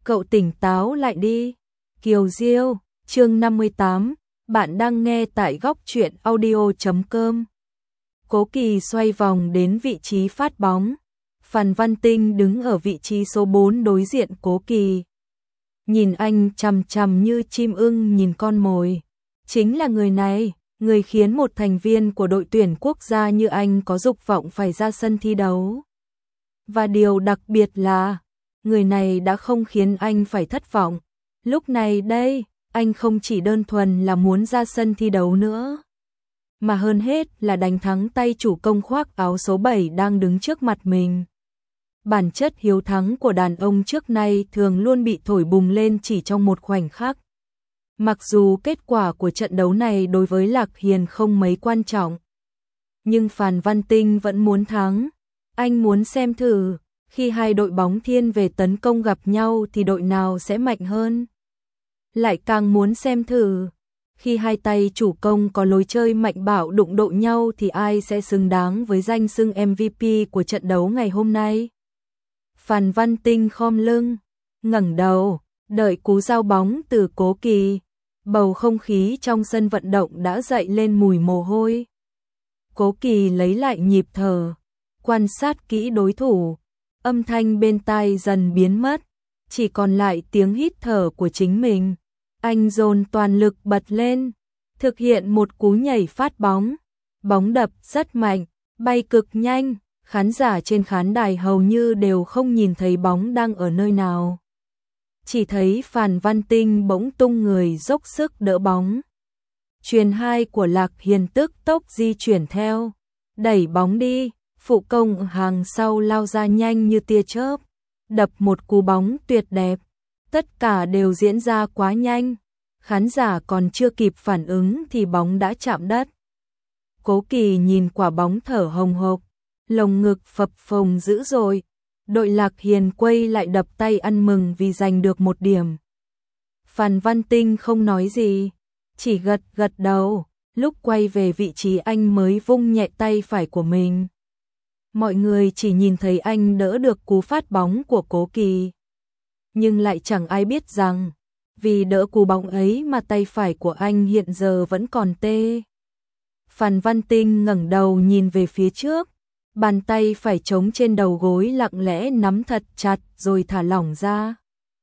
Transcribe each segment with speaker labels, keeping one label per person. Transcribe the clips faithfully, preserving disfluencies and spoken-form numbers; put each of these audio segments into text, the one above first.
Speaker 1: cậu tỉnh táo lại đi. Kiều Diêu, chương năm mươi tám, bạn đang nghe tại góc truyện audio chấm com. Cố Kỳ xoay vòng đến vị trí phát bóng. Phan Văn Tinh đứng ở vị trí số bốn đối diện Cố Kỳ. Nhìn anh chằm chằm như chim ưng nhìn con mồi. Chính là người này, người khiến một thành viên của đội tuyển quốc gia như anh có dục vọng phải ra sân thi đấu. Và điều đặc biệt là, người này đã không khiến anh phải thất vọng. Lúc này đây, anh không chỉ đơn thuần là muốn ra sân thi đấu nữa, mà hơn hết là đánh thắng tay chủ công khoác áo số bảy đang đứng trước mặt mình. Bản chất hiếu thắng của đàn ông trước nay thường luôn bị thổi bùng lên chỉ trong một khoảnh khắc. Mặc dù kết quả của trận đấu này đối với Lạc Hiền không mấy quan trọng, nhưng Phan Văn Tinh vẫn muốn thắng. Anh muốn xem thử, khi hai đội bóng thiên về tấn công gặp nhau thì đội nào sẽ mạnh hơn. Lại càng muốn xem thử, khi hai tay chủ công có lối chơi mạnh bạo đụng độ nhau thì ai sẽ xứng đáng với danh xưng em vê pê của trận đấu ngày hôm nay. Phan Văn Tinh khom lưng, ngẩng đầu, đợi cú giao bóng từ Cố Kỳ. Bầu không khí trong sân vận động đã dậy lên mùi mồ hôi. Cố Kỳ lấy lại nhịp thở, quan sát kỹ đối thủ. Âm thanh bên tai dần biến mất, chỉ còn lại tiếng hít thở của chính mình. Anh dồn toàn lực bật lên, thực hiện một cú nhảy phát bóng. Bóng đập rất mạnh, bay cực nhanh, khán giả trên khán đài hầu như đều không nhìn thấy bóng đang ở nơi nào. Chỉ thấy Phan Văn Tinh bỗng tung người dốc sức đỡ bóng. Chuyền hai của Lạc Hiền tức tốc di chuyển theo, đẩy bóng đi. Phụ công hàng sau lao ra nhanh như tia chớp, đập một cú bóng tuyệt đẹp. Tất cả đều diễn ra quá nhanh, khán giả còn chưa kịp phản ứng thì bóng đã chạm đất. Cố Kỳ nhìn quả bóng thở hồng hộc, lồng ngực phập phồng dữ dội. Đội Lạc Hiền quay lại đập tay ăn mừng vì giành được một điểm. Phan Văn Tinh không nói gì, chỉ gật gật đầu. Lúc quay về vị trí anh mới vung nhẹ tay phải của mình. Mọi người chỉ nhìn thấy anh đỡ được cú phát bóng của Cố Kỳ, nhưng lại chẳng ai biết rằng, vì đỡ cú bóng ấy mà tay phải của anh hiện giờ vẫn còn tê. Phan Văn Tinh ngẩng đầu nhìn về phía trước, bàn tay phải chống trên đầu gối lặng lẽ nắm thật chặt rồi thả lỏng ra.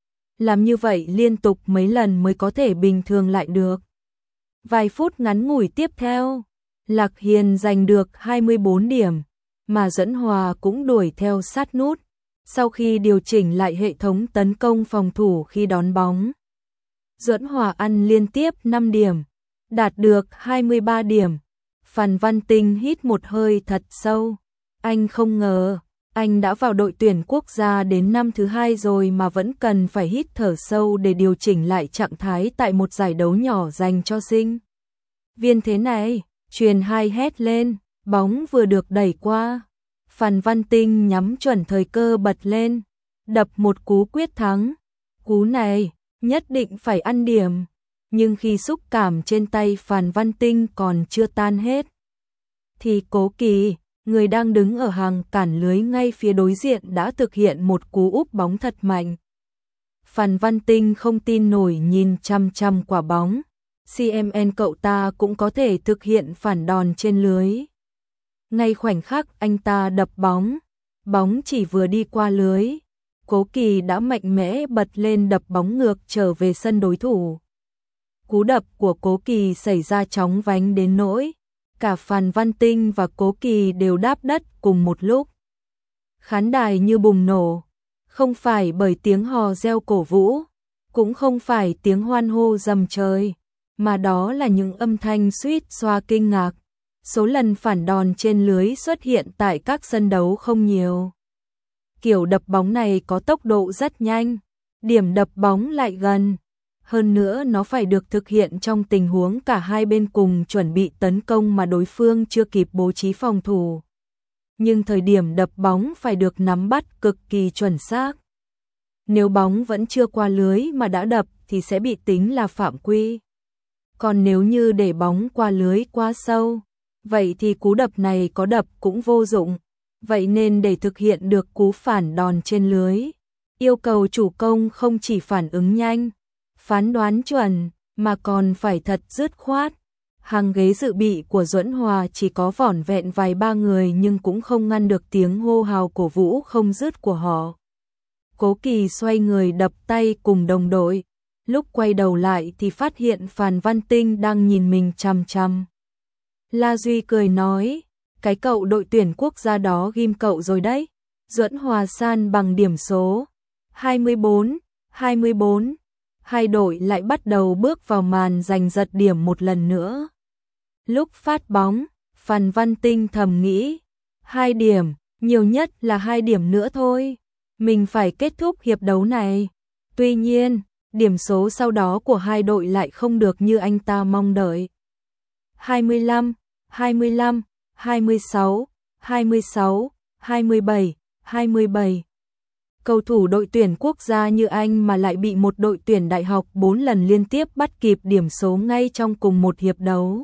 Speaker 1: Làm như vậy liên tục mấy lần mới có thể bình thường lại được. Vài phút ngắn ngủi tiếp theo, Lạc Hiền giành được hai mươi bốn điểm. Mà Duẫn Hòa cũng đuổi theo sát nút. Sau khi điều chỉnh lại hệ thống tấn công phòng thủ khi đón bóng, Duẫn Hòa ăn liên tiếp năm điểm, đạt được hai mươi ba điểm. Phan Văn Tinh hít một hơi thật sâu. Anh không ngờ, anh đã vào đội tuyển quốc gia đến năm thứ hai rồi mà vẫn cần phải hít thở sâu để điều chỉnh lại trạng thái tại một giải đấu nhỏ dành cho sinh viên thế này. Chuyền hai hét lên. Bóng vừa được đẩy qua, Phan Văn Tinh nhắm chuẩn thời cơ bật lên, đập một cú quyết thắng. Cú này nhất định phải ăn điểm, nhưng khi xúc cảm trên tay Phan Văn Tinh còn chưa tan hết, thì Cố Kỳ, người đang đứng ở hàng cản lưới ngay phía đối diện đã thực hiện một cú úp bóng thật mạnh. Phan Văn Tinh không tin nổi nhìn chăm chăm quả bóng. xê em en cậu ta cũng có thể thực hiện phản đòn trên lưới. Ngay khoảnh khắc anh ta đập bóng, bóng chỉ vừa đi qua lưới, Cố Kỳ đã mạnh mẽ bật lên đập bóng ngược trở về sân đối thủ. Cú đập của Cố Kỳ xảy ra chóng vánh đến nỗi cả Phan Văn Tinh và Cố Kỳ đều đáp đất cùng một lúc. Khán đài như bùng nổ, không phải bởi tiếng hò reo cổ vũ, cũng không phải tiếng hoan hô rầm trời, mà đó là những âm thanh suýt xoa kinh ngạc. Số lần phản đòn trên lưới xuất hiện tại các sân đấu không nhiều. Kiểu đập bóng này có tốc độ rất nhanh, điểm đập bóng lại gần. Hơn nữa nó phải được thực hiện trong tình huống cả hai bên cùng chuẩn bị tấn công mà đối phương chưa kịp bố trí phòng thủ. Nhưng thời điểm đập bóng phải được nắm bắt cực kỳ chuẩn xác. Nếu bóng vẫn chưa qua lưới mà đã đập thì sẽ bị tính là phạm quy. Còn nếu như để bóng qua lưới quá sâu, vậy thì cú đập này có đập cũng vô dụng. Vậy nên để thực hiện được cú phản đòn trên lưới, Yêu cầu chủ công không chỉ phản ứng nhanh, phán đoán chuẩn, mà còn phải thật dứt khoát. Hàng ghế dự bị của Duẫn Hòa chỉ có vỏn vẹn vài ba người nhưng cũng không ngăn được tiếng hô hào cổ vũ không dứt của họ. Cố Kỳ xoay người đập tay cùng đồng đội, lúc quay đầu lại thì phát hiện Phàn Văn Tinh đang nhìn mình chằm chằm. La Duy cười nói, cái cậu đội tuyển quốc gia đó ghim cậu rồi đấy. Duẫn Hòa san bằng điểm số hai mươi bốn, hai mươi bốn. Hai đội lại bắt đầu bước vào màn giành giật điểm một lần nữa. Lúc phát bóng, Phàn Văn Tinh thầm nghĩ, hai điểm, nhiều nhất là hai điểm nữa thôi. Mình phải kết thúc hiệp đấu này. Tuy nhiên, điểm số sau đó của hai đội lại không được như anh ta mong đợi. hai mươi lăm, hai mươi lăm, hai mươi sáu, hai mươi sáu, hai mươi bảy, hai mươi bảy. Cầu thủ đội tuyển quốc gia như anh mà lại bị một đội tuyển đại học bốn lần liên tiếp bắt kịp điểm số ngay trong cùng một hiệp đấu.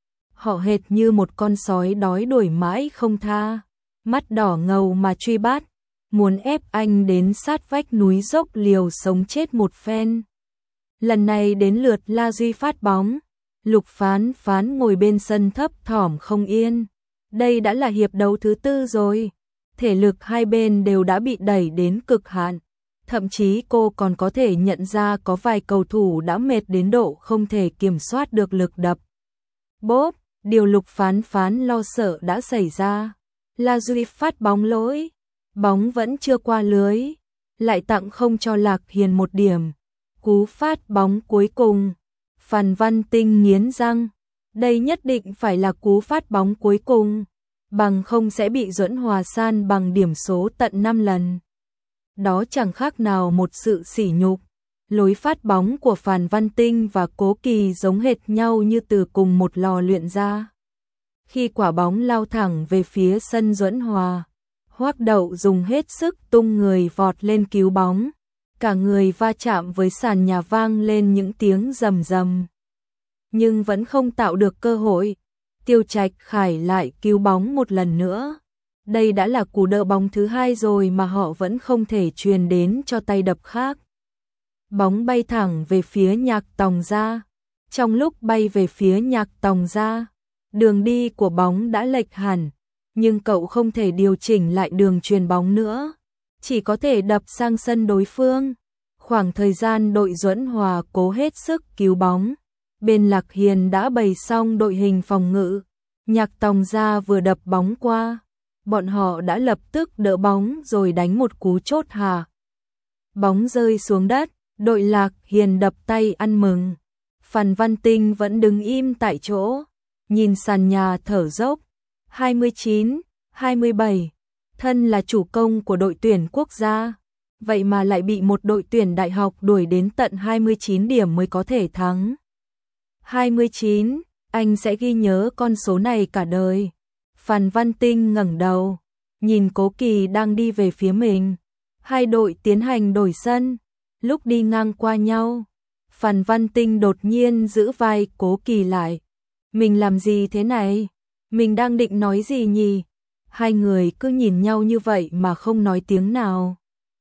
Speaker 1: Họ hệt như một con sói đói đuổi mãi không tha, mắt đỏ ngầu mà truy bắt, muốn ép anh đến sát vách núi dốc liều sống chết một phen. Lần này đến lượt La Duy phát bóng, Lục Phán Phán ngồi bên sân thấp thỏm không yên. Đây đã là hiệp đấu thứ tư rồi, thể lực hai bên đều đã bị đẩy đến cực hạn. Thậm chí cô còn có thể nhận ra có vài cầu thủ đã mệt đến độ không thể kiểm soát được lực đập. Bốp, điều Lục Phán Phán lo sợ đã xảy ra. La Duy phát bóng lỗi, bóng vẫn chưa qua lưới, lại tặng không cho Lạc Hiền một điểm. Cú phát bóng cuối cùng, Phàn Văn Tinh nghiến răng, đây nhất định phải là cú phát bóng cuối cùng, bằng không sẽ bị Duẫn Hòa san bằng điểm số tận năm lần. Đó chẳng khác nào một sự sỉ nhục. Lối phát bóng của Phàn Văn Tinh và Cố Kỳ giống hệt nhau như từ cùng một lò luyện ra. Khi quả bóng lao thẳng về phía sân Duẫn Hòa, Hoắc Đậu dùng hết sức tung người vọt lên cứu bóng. Cả người va chạm với sàn nhà vang lên những tiếng rầm rầm. Nhưng vẫn không tạo được cơ hội. Tiêu Trạch Khải lại cứu bóng một lần nữa. Đây đã là cú đỡ bóng thứ hai rồi mà họ vẫn không thể truyền đến cho tay đập khác. Bóng bay thẳng về phía Nhạc Tòng Gia. Trong lúc bay về phía Nhạc Tòng Gia, đường đi của bóng đã lệch hẳn, nhưng cậu không thể điều chỉnh lại đường truyền bóng nữa, chỉ có thể đập sang sân đối phương. Khoảng thời gian đội Duẫn Hòa cố hết sức cứu bóng, bên Lạc Hiền đã bày xong đội hình phòng ngự. Nhạc Tòng Gia vừa đập bóng qua, bọn họ đã lập tức đỡ bóng rồi đánh một cú chốt hạ. Bóng rơi xuống đất, đội Lạc Hiền đập tay ăn mừng. Phàn Văn Tinh vẫn đứng im tại chỗ, nhìn sàn nhà thở dốc. hai mươi chín, hai mươi bảy, thân là chủ công của đội tuyển quốc gia, vậy mà lại bị một đội tuyển đại học đuổi đến tận hai mươi chín điểm mới có thể thắng. hai mươi chín, anh sẽ ghi nhớ con số này cả đời. Phàn Văn Tinh ngẩng đầu, nhìn Cố Kỳ đang đi về phía mình. Hai đội tiến hành đổi sân, lúc đi ngang qua nhau, Phàn Văn Tinh đột nhiên giữ vai Cố Kỳ lại. Mình làm gì thế này? Mình đang định nói gì nhỉ? Hai người cứ nhìn nhau như vậy mà không nói tiếng nào.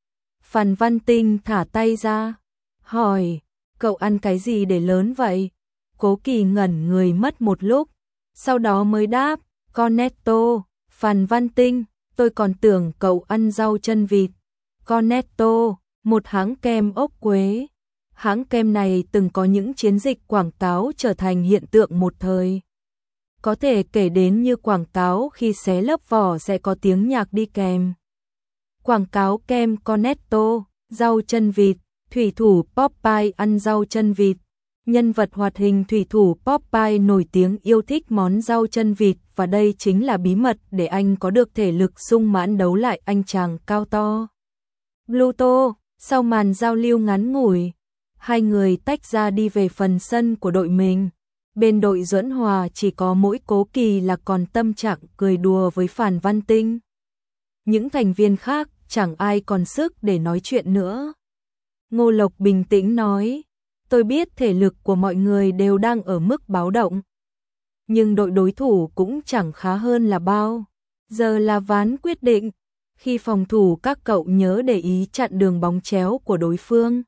Speaker 1: Phàn Văn Tinh thả tay ra, hỏi, cậu ăn cái gì để lớn vậy? Cố Kỳ ngẩn người mất một lúc, sau đó mới đáp, Cornetto. Phàn Văn Tinh, tôi còn tưởng cậu ăn rau chân vịt. Cornetto, một hãng kem ốc quế. Hãng kem này từng có những chiến dịch quảng cáo trở thành hiện tượng một thời. Có thể kể đến như quảng cáo khi xé lớp vỏ sẽ có tiếng nhạc đi kèm. Quảng cáo kem Cornetto, rau chân vịt, thủy thủ Popeye ăn rau chân vịt. Nhân vật hoạt hình thủy thủ Popeye nổi tiếng yêu thích món rau chân vịt và đây chính là bí mật để anh có được thể lực sung mãn đấu lại anh chàng cao to. Pluto, sau màn giao lưu ngắn ngủi, hai người tách ra đi về phần sân của đội mình. Bên đội Duẫn Hòa chỉ có mỗi Cố Kỳ là còn tâm trạng cười đùa với Phàn Văn Tinh. Những thành viên khác chẳng ai còn sức để nói chuyện nữa. Ngô Lộc bình tĩnh nói, tôi biết thể lực của mọi người đều đang ở mức báo động. Nhưng đội đối thủ cũng chẳng khá hơn là bao. Giờ là ván quyết định. Khi phòng thủ các cậu nhớ để ý chặn đường bóng chéo của đối phương,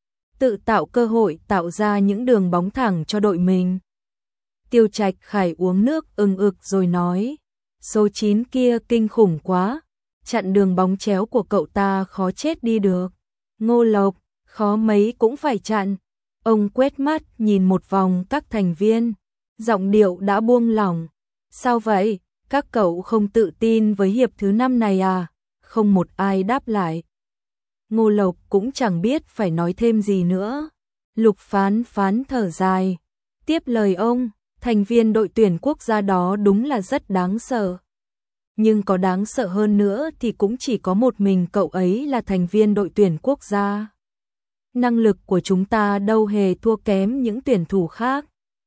Speaker 1: tự tạo cơ hội tạo ra những đường bóng thẳng cho đội mình. Tiêu Trạch Khải uống nước ừng ực rồi nói, số chín kia kinh khủng quá, chặn đường bóng chéo của cậu ta khó chết đi được. Ngô Lộc, khó mấy cũng phải chặn. Ông quét mắt nhìn một vòng các thành viên, giọng điệu đã buông lỏng. Sao vậy, các cậu không tự tin với hiệp thứ năm này à? Không một ai đáp lại. Ngô Lộc cũng chẳng biết phải nói thêm gì nữa. Lục Phán Phán thở dài, tiếp lời ông, thành viên đội tuyển quốc gia đó đúng là rất đáng sợ. Nhưng có đáng sợ hơn nữa thì cũng chỉ có một mình cậu ấy là thành viên đội tuyển quốc gia. Năng lực của chúng ta đâu hề thua kém những tuyển thủ khác.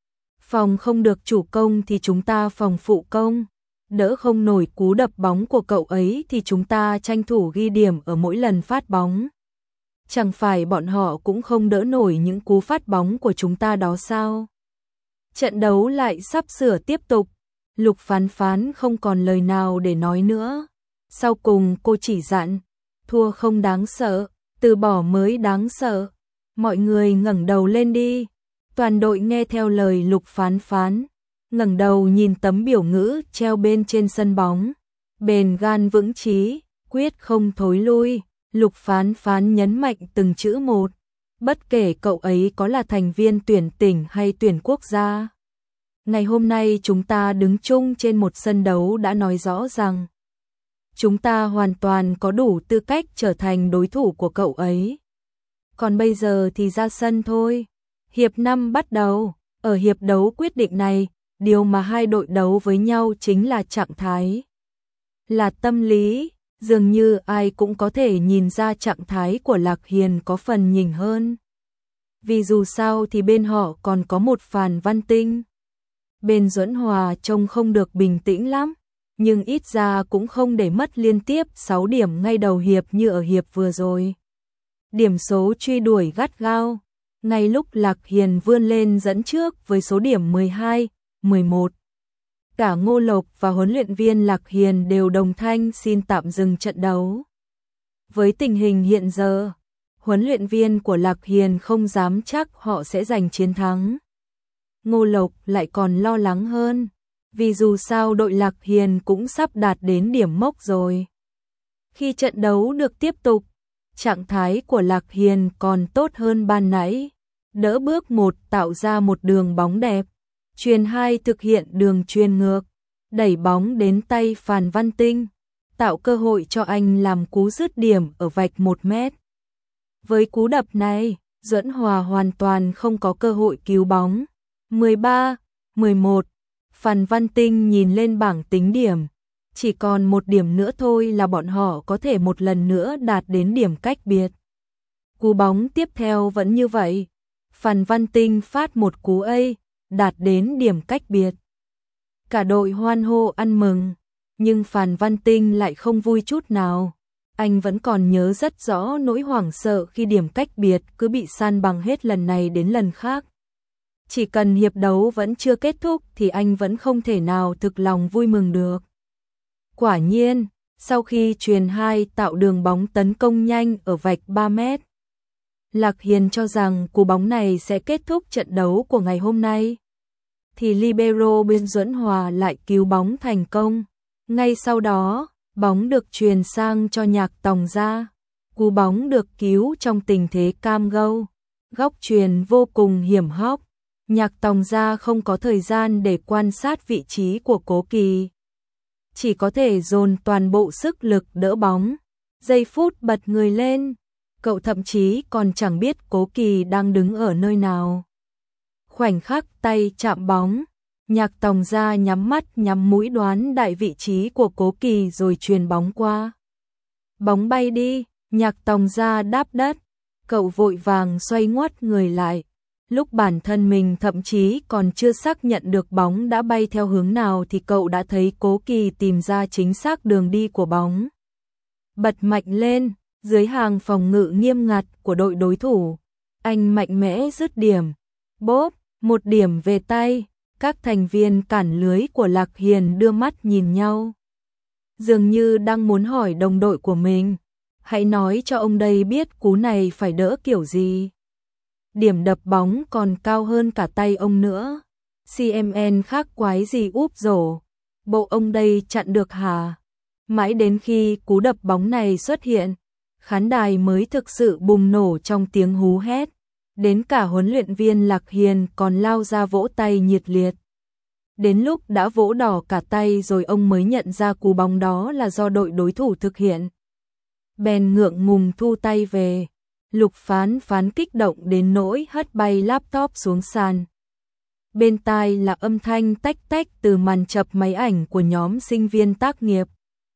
Speaker 1: Phòng không được chủ công thì chúng ta phòng phụ công. Đỡ không nổi cú đập bóng của cậu ấy thì chúng ta tranh thủ ghi điểm ở mỗi lần phát bóng. Chẳng phải bọn họ cũng không đỡ nổi những cú phát bóng của chúng ta đó sao? Trận đấu lại sắp sửa tiếp tục. Lục Phán Phán không còn lời nào để nói nữa. Sau cùng cô chỉ dặn, thua không đáng sợ, từ bỏ mới đáng sợ. Mọi người ngẩng đầu lên đi. Toàn đội nghe theo lời Lục Phán Phán, ngẩng đầu nhìn tấm biểu ngữ treo bên trên sân bóng. Bền gan vững chí, quyết không thối lui. Lục Phán Phán nhấn mạnh từng chữ một. Bất kể cậu ấy có là thành viên tuyển tỉnh hay tuyển quốc gia. Ngày hôm nay chúng ta đứng chung trên một sân đấu đã nói rõ rằng chúng ta hoàn toàn có đủ tư cách trở thành đối thủ của cậu ấy. Còn bây giờ thì ra sân thôi. Hiệp năm bắt đầu. Ở hiệp đấu quyết định này, điều mà hai đội đấu với nhau chính là trạng thái, là tâm lý. Dường như ai cũng có thể nhìn ra trạng thái của Lạc Hiền có phần nhỉnh hơn. Vì dù sao thì bên họ còn có một Phàn Văn Tinh. Bên Duẫn Hòa trông không được bình tĩnh lắm, nhưng ít ra cũng không để mất liên tiếp sáu điểm ngay đầu hiệp như ở hiệp vừa rồi. Điểm số truy đuổi gắt gao, ngay lúc Lạc Hiền vươn lên dẫn trước với số điểm mười hai, mười một. Cả Ngô Lộc và huấn luyện viên Lạc Hiền đều đồng thanh xin tạm dừng trận đấu. Với tình hình hiện giờ, huấn luyện viên của Lạc Hiền không dám chắc họ sẽ giành chiến thắng. Ngô Lộc lại còn lo lắng hơn, vì dù sao đội Lạc Hiền cũng sắp đạt đến điểm mốc rồi. Khi trận đấu được tiếp tục, trạng thái của Lạc Hiền còn tốt hơn ban nãy. Đỡ bước một tạo ra một đường bóng đẹp, chuyền hai thực hiện đường chuyền ngược, đẩy bóng đến tay Phàn Văn Tinh, tạo cơ hội cho anh làm cú dứt điểm ở vạch một mét. Với cú đập này, Duẫn Hòa hoàn toàn không có cơ hội cứu bóng. mười ba, mười một. Phàn Văn Tinh nhìn lên bảng tính điểm, chỉ còn một điểm nữa thôi là bọn họ có thể một lần nữa đạt đến điểm cách biệt. Cú bóng tiếp theo vẫn như vậy. Phàn Văn Tinh phát một cú A, đạt đến điểm cách biệt. Cả đội hoan hô ăn mừng, nhưng Phàn Văn Tinh lại không vui chút nào. Anh vẫn còn nhớ rất rõ nỗi hoảng sợ khi điểm cách biệt cứ bị san bằng hết lần này đến lần khác. Chỉ cần hiệp đấu vẫn chưa kết thúc thì anh vẫn không thể nào thực lòng vui mừng được. Quả nhiên, sau khi chuyền hai tạo đường bóng tấn công nhanh ở vạch ba mét, Lạc Hiền cho rằng cú bóng này sẽ kết thúc trận đấu của ngày hôm nay, thì libero bên Duẫn Hòa lại cứu bóng thành công. Ngay sau đó, bóng được chuyền sang cho Nhạc Tòng Gia. Cú bóng được cứu trong tình thế cam go, góc chuyền vô cùng hiểm hóc. Nhạc Tòng Gia không có thời gian để quan sát vị trí của Cố Kỳ, chỉ có thể dồn toàn bộ sức lực đỡ bóng. Giây phút bật người lên, cậu thậm chí còn chẳng biết Cố Kỳ đang đứng ở nơi nào. Khoảnh khắc tay chạm bóng, Nhạc Tòng Gia nhắm mắt nhắm mũi đoán đại vị trí của Cố Kỳ rồi chuyền bóng qua. Bóng bay đi, Nhạc Tòng Gia đáp đất, cậu vội vàng xoay ngoắt người lại. Lúc bản thân mình thậm chí còn chưa xác nhận được bóng đã bay theo hướng nào thì cậu đã thấy Cố Kỳ tìm ra chính xác đường đi của bóng. Bật mạnh lên, dưới hàng phòng ngự nghiêm ngặt của đội đối thủ, anh mạnh mẽ dứt điểm. Bốp, một điểm về tay, các thành viên cản lưới của Lạc Hiền đưa mắt nhìn nhau. dường như đang muốn hỏi đồng đội của mình, hãy nói cho ông đây biết cú này phải đỡ kiểu gì. Điểm đập bóng còn cao hơn cả tay ông nữa. xê em en khác quái gì úp rổ, bộ ông đây chặn được hả? Mãi đến khi cú đập bóng này xuất hiện, khán đài mới thực sự bùng nổ trong tiếng hú hét. Đến cả huấn luyện viên Lạc Hiền còn lao ra vỗ tay nhiệt liệt. Đến lúc đã vỗ đỏ cả tay rồi ông mới nhận ra cú bóng đó là do đội đối thủ thực hiện. Bèn ngượng ngùng thu tay về. Lục Phán Phán kích động đến nỗi hất bay laptop xuống sàn. Bên tai là âm thanh tách tách từ màn chập máy ảnh của nhóm sinh viên tác nghiệp,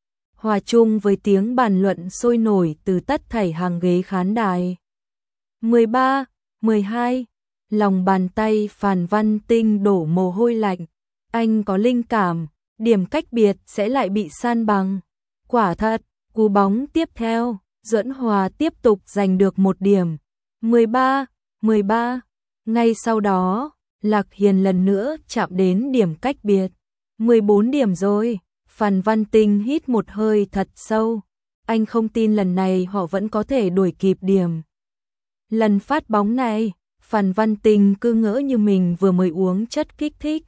Speaker 1: hòa chung với tiếng bàn luận sôi nổi từ tất thảy hàng ghế khán đài. mười ba, mười hai, lòng bàn tay Phan Văn Tinh đổ mồ hôi lạnh. Anh có linh cảm, điểm cách biệt sẽ lại bị san bằng. Quả thật, cú bóng tiếp theo, Duẫn Hòa tiếp tục giành được một điểm. mười ba, mười ba. Ngay sau đó, Lạc Hiền lần nữa chạm đến điểm cách biệt. mười bốn điểm rồi. Phan Văn Tinh hít một hơi thật sâu. Anh không tin lần này họ vẫn có thể đuổi kịp điểm. Lần phát bóng này, Phan Văn Tinh cứ ngỡ như mình vừa mới uống chất kích thích.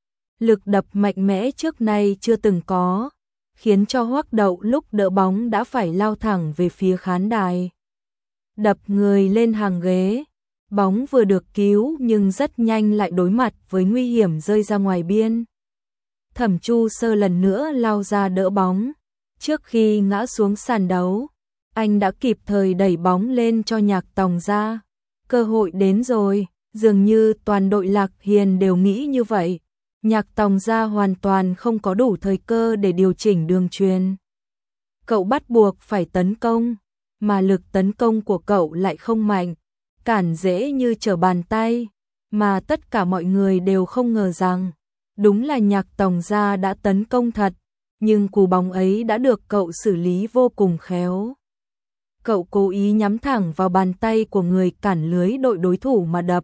Speaker 1: Lực đập mạnh mẽ trước nay chưa từng có, khiến cho Hoắc Đậu lúc đỡ bóng đã phải lao thẳng về phía khán đài. Đập người lên hàng ghế, bóng vừa được cứu nhưng rất nhanh lại đối mặt với nguy hiểm rơi ra ngoài biên. Thẩm Chu Sơ lần nữa lao ra đỡ bóng. Trước khi ngã xuống sàn đấu, anh đã kịp thời đẩy bóng lên cho Nhạc Tòng ra. Cơ hội đến rồi, dường như toàn đội Lạc Hiền đều nghĩ như vậy. Nhạc Tòng ra hoàn toàn không có đủ thời cơ để điều chỉnh đường chuyền. Cậu bắt buộc phải tấn công, mà lực tấn công của cậu lại không mạnh, cản dễ như trở bàn tay, mà tất cả mọi người đều không ngờ rằng đúng là Nhạc Tòng ra đã tấn công thật, nhưng cú bóng ấy đã được cậu xử lý vô cùng khéo. Cậu cố ý nhắm thẳng vào bàn tay của người cản lưới đội đối thủ mà đập,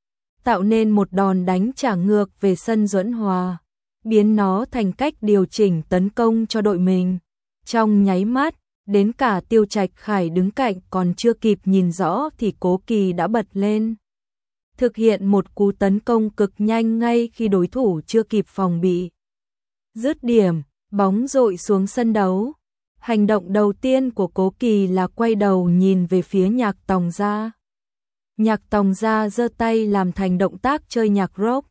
Speaker 1: tạo nên một đòn đánh trả ngược về sân Duẫn Hòa, biến nó thành cách điều chỉnh tấn công cho đội mình. Trong nháy mắt, đến cả Tiêu Trạch Khải đứng cạnh còn chưa kịp nhìn rõ thì Cố Kỳ đã bật lên, thực hiện một cú tấn công cực nhanh ngay khi đối thủ chưa kịp phòng bị. Dứt điểm, bóng dội xuống sân đấu. Hành động đầu tiên của Cố Kỳ là quay đầu nhìn về phía Nhạc Tòng ra. Nhạc Tòng ra giơ tay làm thành động tác chơi nhạc rock.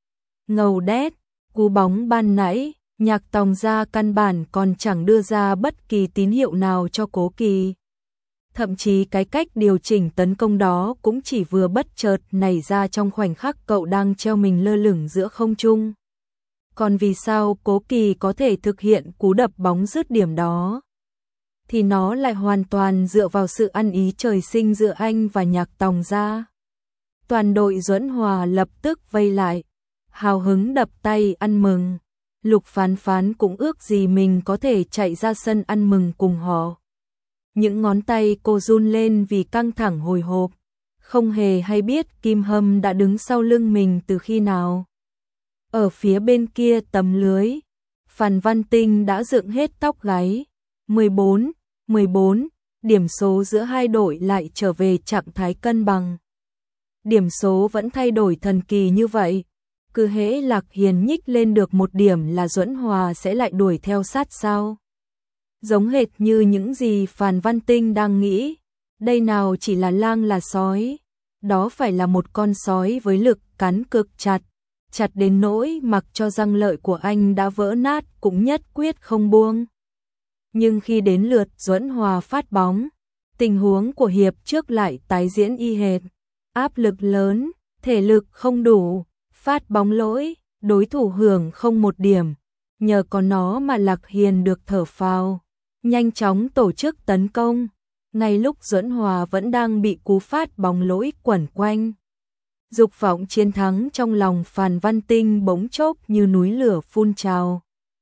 Speaker 1: Ngầu đét, cú bóng ban nãy, Nhạc Tòng ra căn bản còn chẳng đưa ra bất kỳ tín hiệu nào cho Cố Kỳ. Thậm chí cái cách điều chỉnh tấn công đó cũng chỉ vừa bất chợt nảy ra trong khoảnh khắc cậu đang treo mình lơ lửng giữa không trung. Còn vì sao Cố Kỳ có thể thực hiện cú đập bóng dứt điểm đó? Thì nó lại hoàn toàn dựa vào sự ăn ý trời sinh giữa anh và Nhạc Tòng ra. Toàn đội Duẫn Hòa lập tức vây lại, hào hứng đập tay ăn mừng. Lục Phán Phán cũng ước gì mình có thể chạy ra sân ăn mừng cùng họ. Những ngón tay cô run lên vì căng thẳng hồi hộp, không hề hay biết Kim Hâm đã đứng sau lưng mình từ khi nào. Ở phía bên kia tấm lưới, Phan Văn Tinh đã dựng hết tóc gáy. mười bốn, mười bốn, điểm số giữa hai đội lại trở về trạng thái cân bằng. Điểm số vẫn thay đổi thần kỳ như vậy, cứ hễ Lạc Hiền nhích lên được một điểm là Duẫn Hòa sẽ lại đuổi theo sát sau. Giống hệt như những gì Phan Văn Tinh đang nghĩ, đây nào chỉ là lang là sói, đó phải là một con sói với lực cắn cực chặt, chặt đến nỗi mặc cho răng lợi của anh đã vỡ nát cũng nhất quyết không buông. Nhưng khi đến lượt Duẫn Hòa phát bóng, tình huống của hiệp trước lại tái diễn y hệt. Áp lực lớn, thể lực không đủ, phát bóng lỗi, đối thủ hưởng không một điểm. Nhờ có nó mà Lạc Hiền được thở phào, nhanh chóng tổ chức tấn công. Ngay lúc Duẫn Hòa vẫn đang bị cú phát bóng lỗi quẩn quanh, dục vọng chiến thắng trong lòng Phan Văn Tinh bỗng chốc như núi lửa phun trào.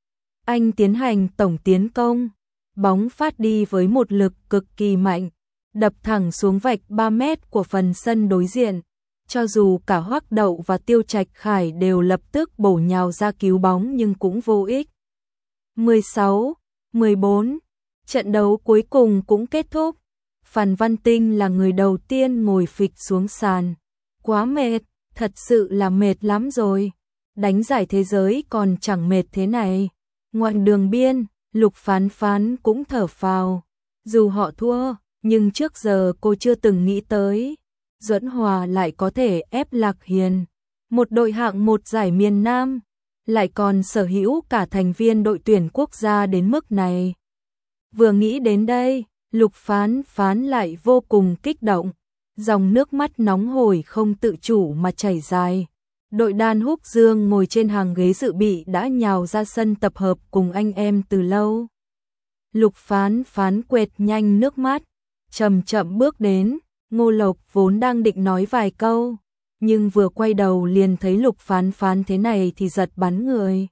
Speaker 1: Anh tiến hành tổng tiến công, bóng phát đi với một lực cực kỳ mạnh, đập thẳng xuống vạch ba mét của phần sân đối diện. Cho dù cả Hoắc Đậu và Tiêu Trạch Khải đều lập tức bổ nhào ra cứu bóng nhưng cũng vô ích. mười sáu, mười bốn. Trận đấu cuối cùng cũng kết thúc. Phan Văn Tinh là người đầu tiên ngồi phịch xuống sàn. Quá mệt, thật sự là mệt lắm rồi. Đánh giải thế giới còn chẳng mệt thế này. Ngoại đường biên, Lục Phán Phán cũng thở phào. Dù họ thua, nhưng trước giờ cô chưa từng nghĩ tới Duẫn Hòa lại có thể ép Lạc Hiền, một đội hạng một giải miền Nam, lại còn sở hữu cả thành viên đội tuyển quốc gia đến mức này. Vừa nghĩ đến đây, Lục Phán Phán lại vô cùng kích động, dòng nước mắt nóng hổi không tự chủ mà chảy dài. Đội đàn Húc Dương ngồi trên hàng ghế dự bị đã nhào ra sân tập hợp cùng anh em từ lâu. Lục Phán Phán quệt nhanh nước mắt, chậm chậm bước đến. Ngô Lộc vốn đang định nói vài câu, nhưng vừa quay đầu liền thấy Lục Phán Phán thế này thì giật bắn người.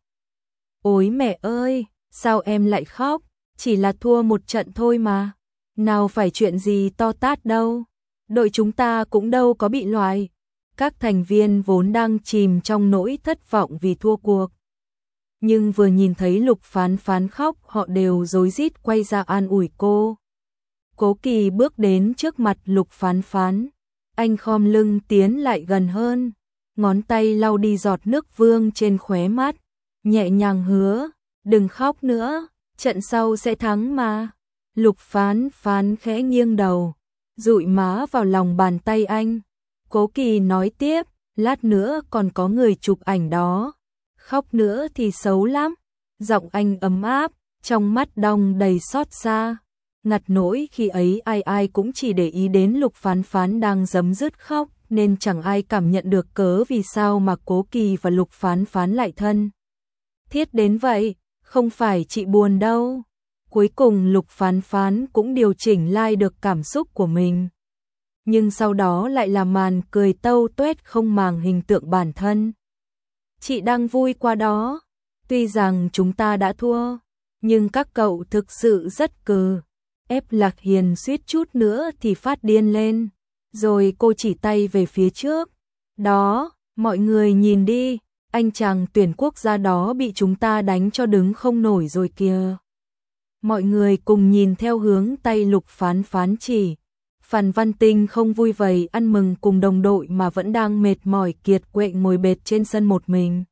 Speaker 1: Ôi mẹ ơi, sao em lại khóc? Chỉ là thua một trận thôi mà. Nào phải chuyện gì to tát đâu. Đội chúng ta cũng đâu có bị loại. Các thành viên vốn đang chìm trong nỗi thất vọng vì thua cuộc. Nhưng vừa nhìn thấy Lục Phán Phán khóc, họ đều rối rít quay ra an ủi cô. Cố Kỳ bước đến trước mặt Lục Phán Phán. Anh khom lưng tiến lại gần hơn, ngón tay lau đi giọt nước vương trên khóe mắt, nhẹ nhàng hứa, đừng khóc nữa, trận sau sẽ thắng mà. Lục Phán Phán khẽ nghiêng đầu, dụi má vào lòng bàn tay anh. Cố Kỳ nói tiếp, lát nữa còn có người chụp ảnh đó, khóc nữa thì xấu lắm. Giọng anh ấm áp, trong mắt đong đầy xót xa. Ngặt nỗi khi ấy ai ai cũng chỉ để ý đến Lục Phán Phán đang giấm dứt khóc, nên chẳng ai cảm nhận được cớ vì sao mà Cố Kỳ và Lục Phán Phán lại thân thiết đến vậy. Không phải chị buồn đâu. Cuối cùng Lục Phán Phán cũng điều chỉnh lại được cảm xúc của mình. Nhưng sau đó lại là màn cười tâu tuét không màng hình tượng bản thân. Chị đang vui qua đó. Tuy rằng chúng ta đã thua, nhưng các cậu thực sự rất cừ. Ép Lạc Hiền suýt chút nữa thì phát điên lên. Rồi cô chỉ tay về phía trước. Đó, mọi người nhìn đi, anh chàng tuyển quốc gia đó bị chúng ta đánh cho đứng không nổi rồi kìa. Mọi người cùng nhìn theo hướng tay Lục Phán Phán chỉ. Phan Văn Tinh không vui vầy ăn mừng cùng đồng đội mà vẫn đang mệt mỏi kiệt quệ ngồi bệt trên sân một mình.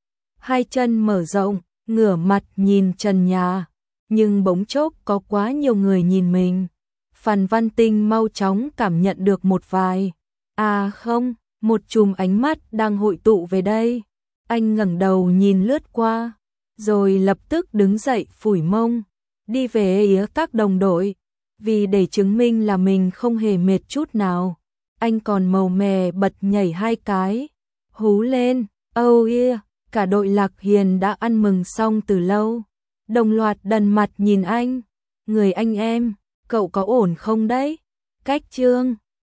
Speaker 1: Hai chân mở rộng, ngửa mặt nhìn trần nhà. Nhưng bỗng chốc có quá nhiều người nhìn mình. Phan Văn Tinh mau chóng cảm nhận được một vài. À không, một chùm ánh mắt đang hội tụ về đây. Anh ngẩng đầu nhìn lướt qua, rồi lập tức đứng dậy phủi mông, đi về phía các đồng đội. Vì để chứng minh là mình không hề mệt chút nào, anh còn màu mè bật nhảy hai cái, hú lên, oh yeah, cả đội Lạc Hiền đã ăn mừng xong từ lâu. Đồng loạt đần mặt nhìn anh. Người anh em, cậu có ổn không đấy? Cách chương